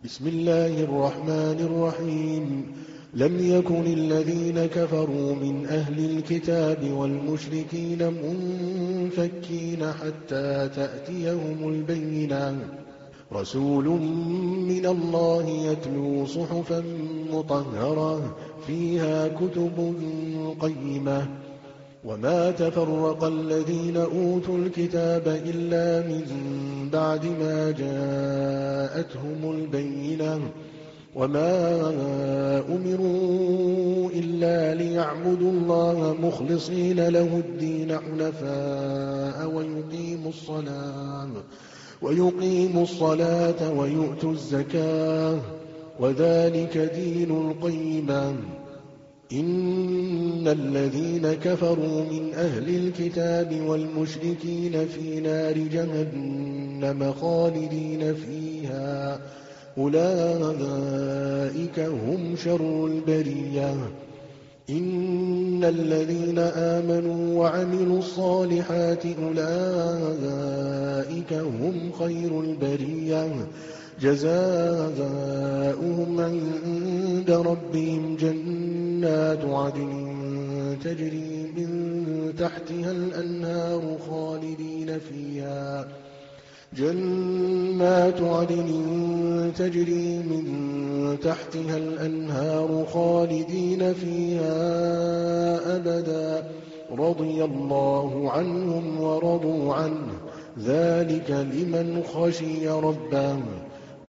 بسم الله الرحمن الرحيم. لم يكن الذين كفروا من أهل الكتاب والمشركين منفكين حتى تأتيهم البينة، رسول من الله يتلو صحفا مطهرة فيها كتب قيمة. وما تفرق الذين أوتوا الكتاب إلا من بعد ما جاءتهم البينة، وما أمروا إلا ليعبدوا الله مخلصين له الدين حنفاء ويقيموا الصلاة ويؤتوا الزكاة، وذلك دين القيمة. إن الذين كفروا من أهل الكتاب والمشركين في نار جهنم خالدين فيها، أولئك هم شر البرية. إن الذين آمنوا وعملوا الصالحات أولئك هم خير البرية، جزاؤهم عند ربهم جنات عدن تجري من تحتها الأنهار خالدين فيها أبدا، رضي الله عنهم ورضوا عنه، ذلك لمن خشي ربه.